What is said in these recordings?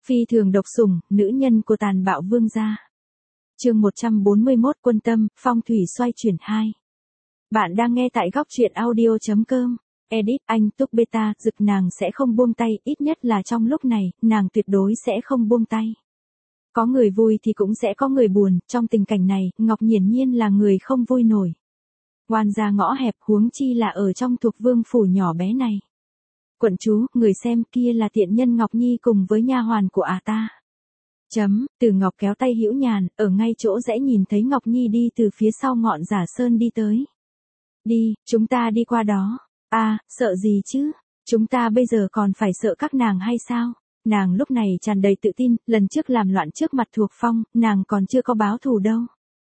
Phi thường độc sủng, nữ nhân của tàn bạo vương gia. Chương 141 Quân tâm, phong thủy xoay chuyển 2. Bạn đang nghe tại góc truyện audio.com. Edit anh Túc Beta, Dực nàng sẽ không buông tay, ít nhất là trong lúc này, nàng tuyệt đối sẽ không buông tay. Có người vui thì cũng sẽ có người buồn, trong tình cảnh này, Ngọc hiển nhiên là người không vui nổi. Oan gia ngõ hẹp, huống chi là ở trong thuộc vương phủ nhỏ bé này. Quận chúa, người xem kia là tiện nhân Ngọc Nhi cùng với nha hoàn của ta. Từ Ngọc kéo tay Hữu Nhàn, ở ngay chỗ rẽ nhìn thấy Ngọc Nhi đi từ phía sau ngọn giả sơn đi tới. Đi, chúng ta đi qua đó. Sợ gì chứ? Chúng ta bây giờ còn phải sợ các nàng hay sao? Nàng lúc này tràn đầy tự tin, lần trước làm loạn trước mặt Thuộc Phong, nàng còn chưa có báo thù đâu.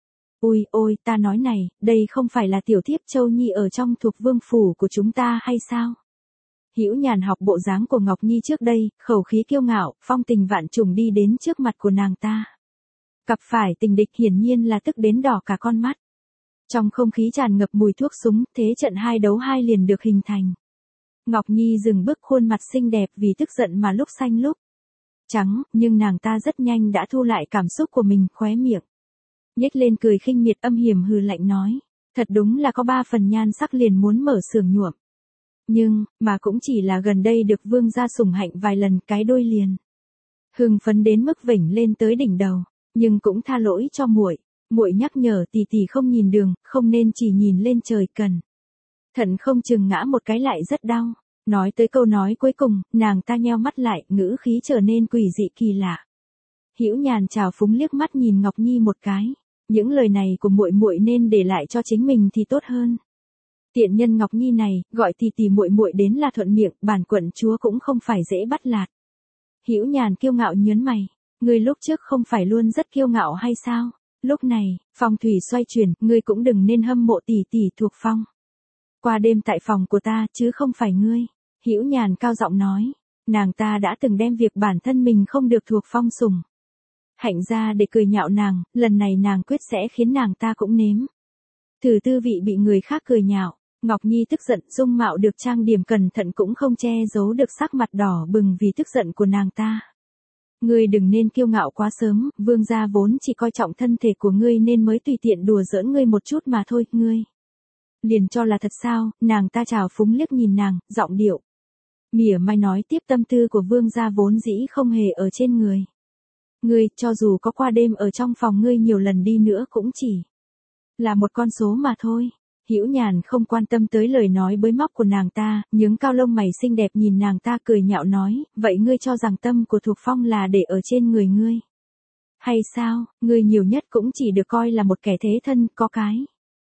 Ôi, ta nói này, đây không phải là tiểu thiếp Châu Nhi ở trong Thuộc Vương phủ của chúng ta hay sao? Hữu Nhàn học bộ dáng của Ngọc Nhi trước đây, khẩu khí kiêu ngạo, phong tình vạn trùng đi đến trước mặt của nàng ta. Gặp phải tình địch hiển nhiên là tức đến đỏ cả con mắt. Trong không khí tràn ngập mùi thuốc súng, thế trận 2 đấu 2 liền được hình thành. Ngọc Nhi dừng bước, khuôn mặt xinh đẹp vì tức giận mà lúc xanh lúc trắng, nhưng nàng ta rất nhanh đã thu lại cảm xúc của mình, khóe miệng nhếch lên cười khinh miệt âm hiểm hừ lạnh nói, thật đúng là có 3 phần nhan sắc liền muốn mở xưởng nhuộm. Nhưng, mà cũng chỉ là gần đây được vương gia sủng hạnh vài lần, cái đôi liền hưng phấn đến mức vểnh lên tới đỉnh đầu, nhưng cũng tha lỗi cho muội. Muội nhắc nhở tỷ tỷ không nhìn đường, không nên chỉ nhìn lên trời, cần thận không chừng ngã một cái lại rất đau. Nói tới câu nói cuối cùng, nàng ta nheo mắt lại, ngữ khí trở nên quỷ dị kỳ lạ. Hữu Nhàn trào phúng liếc mắt nhìn Ngọc Nhi một cái, những lời này của muội nên để lại cho chính mình thì tốt hơn. Tiện nhân Ngọc Nhi này, gọi tỷ tỷ muội đến là thuận miệng, bản quận chúa cũng không phải dễ bắt lạt. Hữu Nhàn kiêu ngạo nhớn mày, ngươi lúc trước không phải luôn rất kiêu ngạo hay sao? Lúc này, phong thủy xoay chuyển, ngươi cũng đừng nên hâm mộ tỷ tỷ Thuộc Phong. Qua đêm tại phòng của ta, chứ không phải ngươi. Hữu Nhàn cao giọng nói, nàng ta đã từng đem việc bản thân mình không được Thuộc Phong sủng hạnh ra để cười nhạo nàng, lần này nàng quyết sẽ khiến nàng ta cũng nếm thử tư vị bị người khác cười nhạo. Ngọc Nhi tức giận, dung mạo được trang điểm cẩn thận cũng không che giấu được sắc mặt đỏ bừng vì tức giận của nàng ta. Ngươi đừng nên kiêu ngạo quá sớm, vương gia vốn chỉ coi trọng thân thể của ngươi nên mới tùy tiện đùa giỡn ngươi một chút mà thôi, ngươi liền cho là thật sao? Nàng ta trào phúng liếc nhìn nàng, giọng điệu mỉa mai nói tiếp, tâm tư của vương gia vốn dĩ không hề ở trên người. Ngươi, cho dù có qua đêm ở trong phòng ngươi nhiều lần đi nữa cũng chỉ là một con số mà thôi. Hữu Nhàn không quan tâm tới lời nói bới móc của nàng ta, nhướng cao lông mày xinh đẹp nhìn nàng ta cười nhạo nói, vậy ngươi cho rằng tâm của Thuộc Phong là để ở trên người ngươi? Hay sao, ngươi nhiều nhất cũng chỉ được coi là một kẻ thế thân, có cái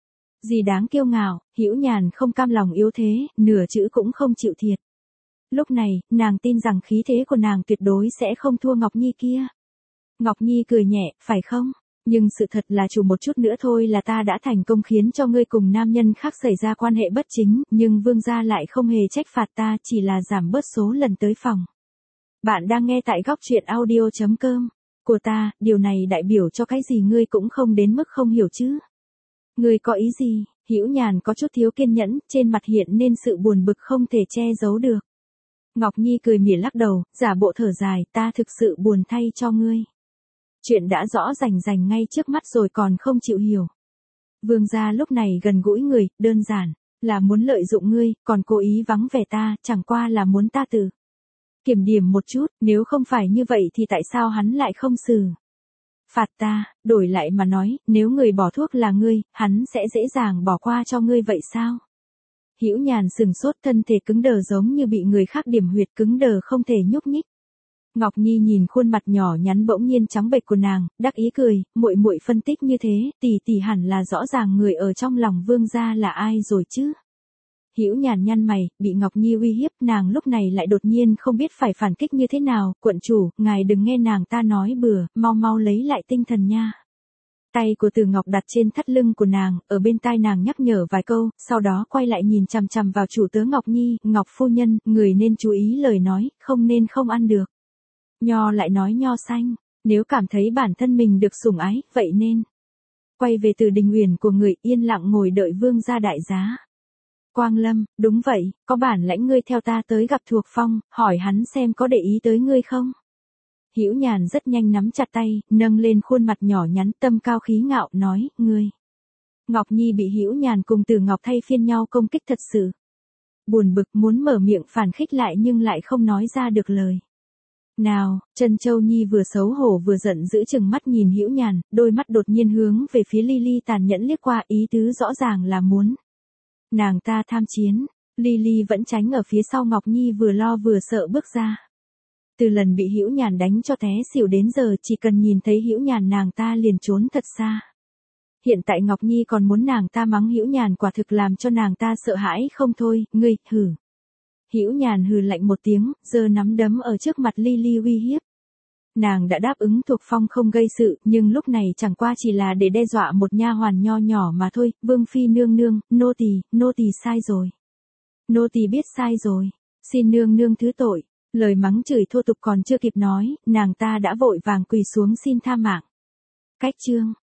gì đáng kiêu ngạo? Hữu Nhàn không cam lòng yếu thế, nửa chữ cũng không chịu thiệt. Lúc này, nàng tin rằng khí thế của nàng tuyệt đối sẽ không thua Ngọc Nhi kia. Ngọc Nhi cười nhẹ, phải không? Nhưng sự thật là chủ một chút nữa thôi là ta đã thành công khiến cho ngươi cùng nam nhân khác xảy ra quan hệ bất chính, nhưng vương gia lại không hề trách phạt ta, chỉ là giảm bớt số lần tới phòng. Bạn đang nghe tại góc truyện audio.com của ta, điều này đại biểu cho cái gì ngươi cũng không đến mức không hiểu chứ? Ngươi có ý gì? Hữu Nhàn có chút thiếu kiên nhẫn, trên mặt hiện nên sự buồn bực không thể che giấu được. Ngọc Nhi cười mỉa lắc đầu, giả bộ thở dài, ta thực sự buồn thay cho ngươi. Chuyện đã rõ rành ngay trước mắt rồi còn không chịu hiểu. Vương gia lúc này gần gũi người, đơn giản là muốn lợi dụng ngươi, còn cố ý vắng vẻ ta, chẳng qua là muốn ta tự kiểm điểm một chút, nếu không phải như vậy thì tại sao hắn lại không xử phạt ta? Đổi lại mà nói, nếu người bỏ thuốc là ngươi, hắn sẽ dễ dàng bỏ qua cho ngươi vậy sao? Hữu Nhàn sừng sốt, thân thể cứng đờ giống như bị người khác điểm huyệt, cứng đờ không thể nhúc nhích. Ngọc Nhi nhìn khuôn mặt nhỏ nhắn bỗng nhiên trắng bệch của nàng, đắc ý cười, muội phân tích như thế, tỷ hẳn là rõ ràng người ở trong lòng vương gia là ai rồi chứ? Hữu Nhàn nhăn mày, bị Ngọc Nhi uy hiếp, nàng lúc này lại đột nhiên không biết phải phản kích như thế nào. Quận chủ, ngài đừng nghe nàng ta nói bừa, mau lấy lại tinh thần nha. Tay của Từ Ngọc đặt trên thắt lưng của nàng, ở bên tai nàng nhắc nhở vài câu, sau đó quay lại nhìn chằm chằm vào chủ tớ Ngọc Nhi, Ngọc phu nhân, người nên chú ý lời nói, không nên không ăn được nho lại nói nho xanh, nếu cảm thấy bản thân mình được sủng ái, vậy nên quay về từ đình uyển của người, yên lặng ngồi đợi vương gia đại giá. Quang Lâm, đúng vậy, có bản lãnh ngươi theo ta tới gặp Thuộc Phong, hỏi hắn xem có để ý tới ngươi không? Hữu Nhàn rất nhanh nắm chặt tay, nâng lên khuôn mặt nhỏ nhắn, tâm cao khí ngạo nói, ngươi. Ngọc Nhi bị Hữu Nhàn cùng Từ Ngọc thay phiên nhau công kích thật sự. Buồn bực muốn mở miệng phản khích lại nhưng lại không nói ra được lời. Nào, Trân Châu Nhi vừa xấu hổ vừa giận dữ chừng mắt nhìn Hữu Nhàn, đôi mắt đột nhiên hướng về phía Lily tàn nhẫn liếc qua, ý tứ rõ ràng là muốn nàng ta tham chiến. Lily vẫn tránh ở phía sau Ngọc Nhi, vừa lo vừa sợ bước ra. Từ lần bị Hữu Nhàn đánh cho té xỉu đến giờ, chỉ cần nhìn thấy Hữu Nhàn nàng ta liền trốn thật xa. Hiện tại Ngọc Nhi còn muốn nàng ta mắng Hữu Nhàn, quả thực làm cho nàng ta sợ hãi không thôi. Ngươi, hử. Hữu Nhàn hừ lạnh một tiếng, giơ nắm đấm ở trước mặt Lily uy hiếp. Nàng đã đáp ứng Thuộc Phong không gây sự, nhưng lúc này chẳng qua chỉ là để đe dọa một nha hoàn nho nhỏ mà thôi. Vương phi nương nương, nô tỳ sai rồi. Nô tỳ biết sai rồi, xin nương nương thứ tội. Lời mắng chửi thô tục còn chưa kịp nói, nàng ta đã vội vàng quỳ xuống xin tha mạng. Cách chương